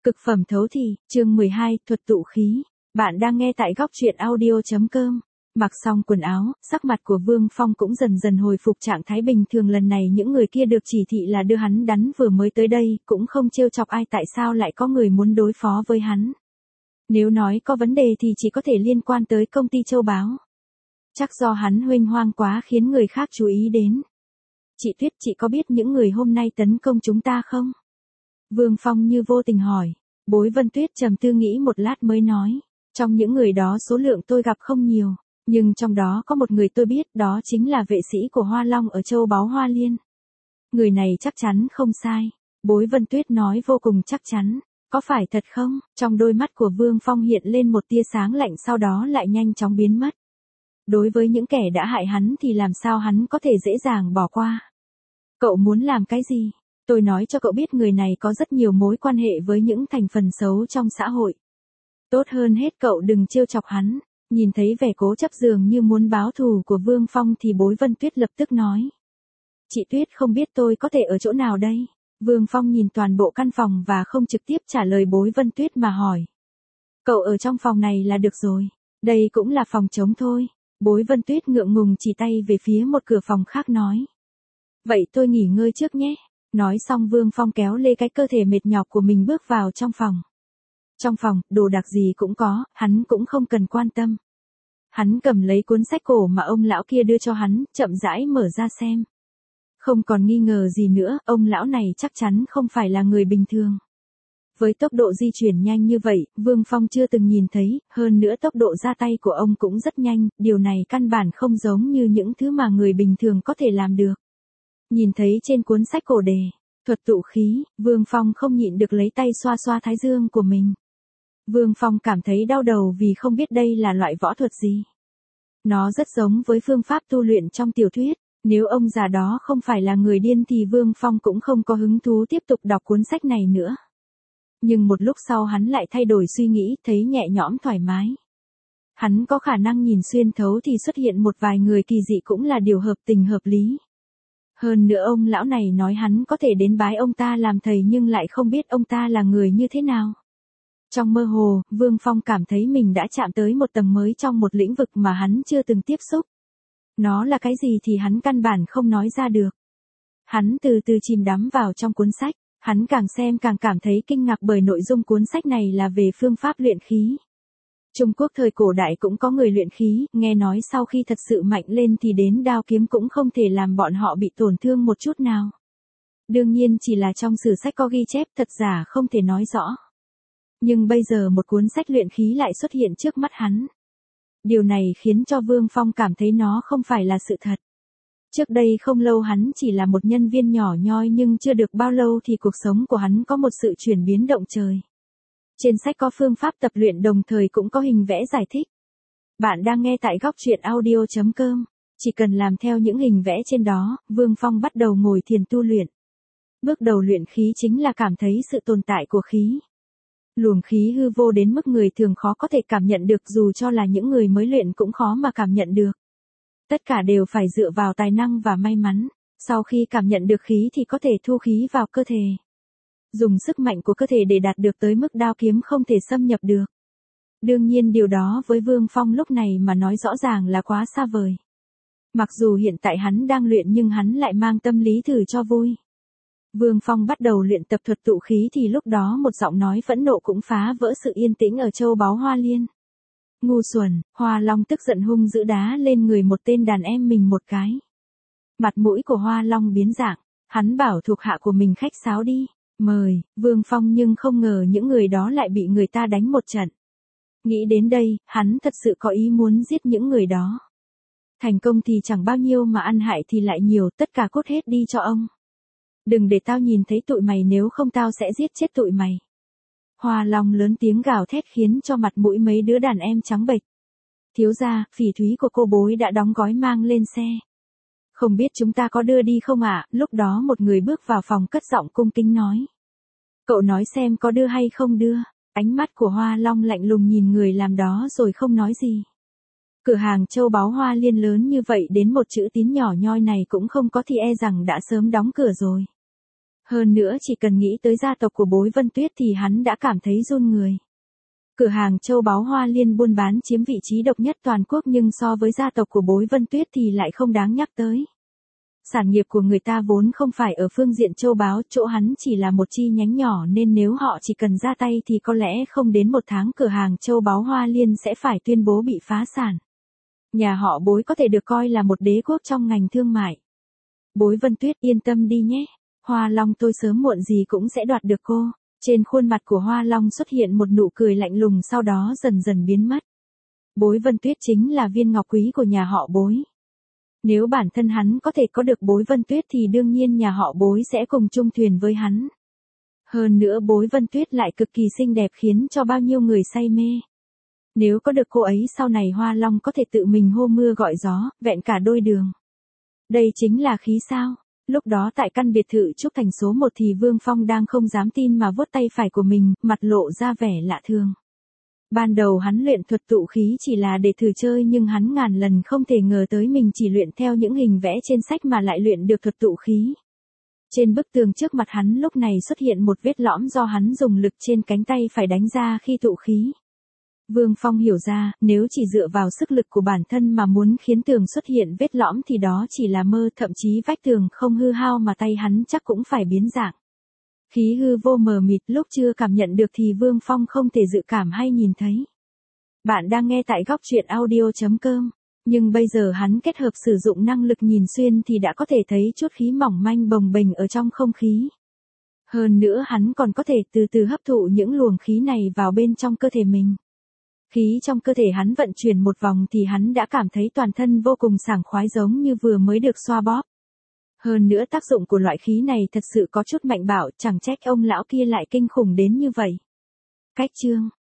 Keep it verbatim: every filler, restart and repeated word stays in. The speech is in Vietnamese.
Cực phẩm thấu thị, chương mười hai, thuật tụ khí. Bạn đang nghe tại góc truyện audio chấm com. Mặc xong quần áo, sắc mặt của Vương Phong cũng dần dần hồi phục trạng thái bình thường. Lần này những người kia được chỉ thị là đưa hắn đắn vừa mới tới đây, cũng không trêu chọc ai. Tại sao lại có người muốn đối phó với hắn? Nếu nói có vấn đề thì chỉ có thể liên quan tới công ty Châu Báo. Chắc do hắn huênh hoang quá khiến người khác chú ý đến. Chị Tuyết, chị có biết những người hôm nay tấn công chúng ta không? Vương Phong như vô tình hỏi. Bối Vân Tuyết trầm tư nghĩ một lát mới nói. Trong những người đó số lượng tôi gặp không nhiều, nhưng trong đó có một người tôi biết, đó chính là vệ sĩ của Hoa Long ở Châu Báu Hoa Liên. Người này chắc chắn không sai. Bối Vân Tuyết nói vô cùng chắc chắn. Có phải thật không? Trong đôi mắt của Vương Phong hiện lên một tia sáng lạnh, sau đó lại nhanh chóng biến mất. Đối với những kẻ đã hại hắn thì làm sao hắn có thể dễ dàng bỏ qua? Cậu muốn làm cái gì? Tôi nói cho cậu biết người này có rất nhiều mối quan hệ với những thành phần xấu trong xã hội. Tốt hơn hết cậu đừng trêu chọc hắn. Nhìn thấy vẻ cố chấp dường như muốn báo thù của Vương Phong thì Bối Vân Tuyết lập tức nói. Chị Tuyết không biết tôi có thể ở chỗ nào đây? Vương Phong nhìn toàn bộ căn phòng và không trực tiếp trả lời Bối Vân Tuyết mà hỏi. Cậu ở trong phòng này là được rồi. Đây cũng là phòng trống thôi. Bối Vân Tuyết ngượng ngùng chỉ tay về phía một cửa phòng khác nói. Vậy tôi nghỉ ngơi trước nhé. Nói xong Vương Phong kéo lê cái cơ thể mệt nhọc của mình bước vào trong phòng. Trong phòng, đồ đạc gì cũng có, hắn cũng không cần quan tâm. Hắn cầm lấy cuốn sách cổ mà ông lão kia đưa cho hắn, chậm rãi mở ra xem. Không còn nghi ngờ gì nữa, ông lão này chắc chắn không phải là người bình thường. Với tốc độ di chuyển nhanh như vậy, Vương Phong chưa từng nhìn thấy, hơn nữa tốc độ ra tay của ông cũng rất nhanh, điều này căn bản không giống như những thứ mà người bình thường có thể làm được. Nhìn thấy trên cuốn sách cổ đề, thuật tụ khí, Vương Phong không nhịn được lấy tay xoa xoa thái dương của mình. Vương Phong cảm thấy đau đầu vì không biết đây là loại võ thuật gì. Nó rất giống với phương pháp tu luyện trong tiểu thuyết, nếu ông già đó không phải là người điên thì Vương Phong cũng không có hứng thú tiếp tục đọc cuốn sách này nữa. Nhưng một lúc sau hắn lại thay đổi suy nghĩ, thấy nhẹ nhõm thoải mái. Hắn có khả năng nhìn xuyên thấu thì xuất hiện một vài người kỳ dị cũng là điều hợp tình hợp lý. Hơn nữa ông lão này nói hắn có thể đến bái ông ta làm thầy nhưng lại không biết ông ta là người như thế nào. Trong mơ hồ, Vương Phong cảm thấy mình đã chạm tới một tầng mới trong một lĩnh vực mà hắn chưa từng tiếp xúc. Nó là cái gì thì hắn căn bản không nói ra được. Hắn từ từ chìm đắm vào trong cuốn sách, hắn càng xem càng cảm thấy kinh ngạc bởi nội dung cuốn sách này là về phương pháp luyện khí. Trung Quốc thời cổ đại cũng có người luyện khí, nghe nói sau khi thật sự mạnh lên thì đến đao kiếm cũng không thể làm bọn họ bị tổn thương một chút nào. Đương nhiên chỉ là trong sử sách có ghi chép, thật giả không thể nói rõ. Nhưng bây giờ một cuốn sách luyện khí lại xuất hiện trước mắt hắn. Điều này khiến cho Vương Phong cảm thấy nó không phải là sự thật. Trước đây không lâu hắn chỉ là một nhân viên nhỏ nhoi nhưng chưa được bao lâu thì cuộc sống của hắn có một sự chuyển biến động trời. Trên sách có phương pháp tập luyện đồng thời cũng có hình vẽ giải thích. Bạn đang nghe tại góc truyện audio chấm com. Chỉ cần làm theo những hình vẽ trên đó, Vương Phong bắt đầu ngồi thiền tu luyện. Bước đầu luyện khí chính là cảm thấy sự tồn tại của khí. Luồng khí hư vô đến mức người thường khó có thể cảm nhận được, dù cho là những người mới luyện cũng khó mà cảm nhận được. Tất cả đều phải dựa vào tài năng và may mắn. Sau khi cảm nhận được khí thì có thể thu khí vào cơ thể. Dùng sức mạnh của cơ thể để đạt được tới mức đao kiếm không thể xâm nhập được. Đương nhiên điều đó với Vương Phong lúc này mà nói rõ ràng là quá xa vời. Mặc dù hiện tại hắn đang luyện nhưng hắn lại mang tâm lý thử cho vui. Vương Phong bắt đầu luyện tập thuật tụ khí thì lúc đó một giọng nói phẫn nộ cũng phá vỡ sự yên tĩnh ở Châu Báu Hoa Liên. Ngu xuẩn, Hoa Long tức giận hung dữ đá lên người một tên đàn em mình một cái. Mặt mũi của Hoa Long biến dạng, hắn bảo thuộc hạ của mình khách sáo đi. Mời, Vương Phong nhưng không ngờ những người đó lại bị người ta đánh một trận. Nghĩ đến đây, hắn thật sự có ý muốn giết những người đó. Thành công thì chẳng bao nhiêu mà ăn hại thì lại nhiều, tất cả cút hết đi cho ông. Đừng để tao nhìn thấy tụi mày, nếu không tao sẽ giết chết tụi mày. Hoa Long lớn tiếng gào thét khiến cho mặt mũi mấy đứa đàn em trắng bệch. Thiếu gia, phỉ thúy của cô Bối đã đóng gói mang lên xe. Không biết chúng ta có đưa đi không ạ? À? Lúc đó một người bước vào phòng cất giọng cung kính nói. Cậu nói xem có đưa hay không đưa. Ánh mắt của Hoa Long lạnh lùng nhìn người làm đó rồi không nói gì. Cửa hàng Châu Báu Hoa Liên lớn như vậy đến một chữ tín nhỏ nhoi này cũng không có thì e rằng đã sớm đóng cửa rồi. Hơn nữa chỉ cần nghĩ tới gia tộc của Bối Vân Tuyết thì hắn đã cảm thấy run người. Cửa hàng châu báu Hoa Liên buôn bán chiếm vị trí độc nhất toàn quốc nhưng so với gia tộc của Bối Vân Tuyết thì lại không đáng nhắc tới. Sản nghiệp của người ta vốn không phải ở phương diện châu báu, chỗ hắn chỉ là một chi nhánh nhỏ nên nếu họ chỉ cần ra tay thì có lẽ không đến một tháng cửa hàng châu báu Hoa Liên sẽ phải tuyên bố bị phá sản. Nhà họ Bối có thể được coi là một đế quốc trong ngành thương mại. Bối Vân Tuyết yên tâm đi nhé, Hoa Long tôi sớm muộn gì cũng sẽ đoạt được cô. Trên khuôn mặt của Hoa Long xuất hiện một nụ cười lạnh lùng sau đó dần dần biến mất. Bối Vân Tuyết chính là viên ngọc quý của nhà họ Bối. Nếu bản thân hắn có thể có được Bối Vân Tuyết thì đương nhiên nhà họ Bối sẽ cùng chung thuyền với hắn. Hơn nữa Bối Vân Tuyết lại cực kỳ xinh đẹp khiến cho bao nhiêu người say mê. Nếu có được cô ấy sau này Hoa Long có thể tự mình hô mưa gọi gió, vẹn cả đôi đường. Đây chính là khí sao? Lúc đó tại căn biệt thự Trúc Thành số một thì Vương Phong đang không dám tin mà vuốt tay phải của mình, mặt lộ ra vẻ lạ thường. Ban đầu hắn luyện thuật tụ khí chỉ là để thử chơi nhưng hắn ngàn lần không thể ngờ tới mình chỉ luyện theo những hình vẽ trên sách mà lại luyện được thuật tụ khí. Trên bức tường trước mặt hắn lúc này xuất hiện một vết lõm do hắn dùng lực trên cánh tay phải đánh ra khi tụ khí. Vương Phong hiểu ra, nếu chỉ dựa vào sức lực của bản thân mà muốn khiến tường xuất hiện vết lõm thì đó chỉ là mơ, thậm chí vách tường không hư hao mà tay hắn chắc cũng phải biến dạng. Khí hư vô mờ mịt lúc chưa cảm nhận được thì Vương Phong không thể dự cảm hay nhìn thấy. Bạn đang nghe tại góc truyện audio chấm com, nhưng bây giờ hắn kết hợp sử dụng năng lực nhìn xuyên thì đã có thể thấy chút khí mỏng manh bồng bềnh ở trong không khí. Hơn nữa hắn còn có thể từ từ hấp thụ những luồng khí này vào bên trong cơ thể mình. Khí trong cơ thể hắn vận chuyển một vòng thì hắn đã cảm thấy toàn thân vô cùng sảng khoái giống như vừa mới được xoa bóp. Hơn nữa tác dụng của loại khí này thật sự có chút mạnh bạo, chẳng trách ông lão kia lại kinh khủng đến như vậy. Cách chương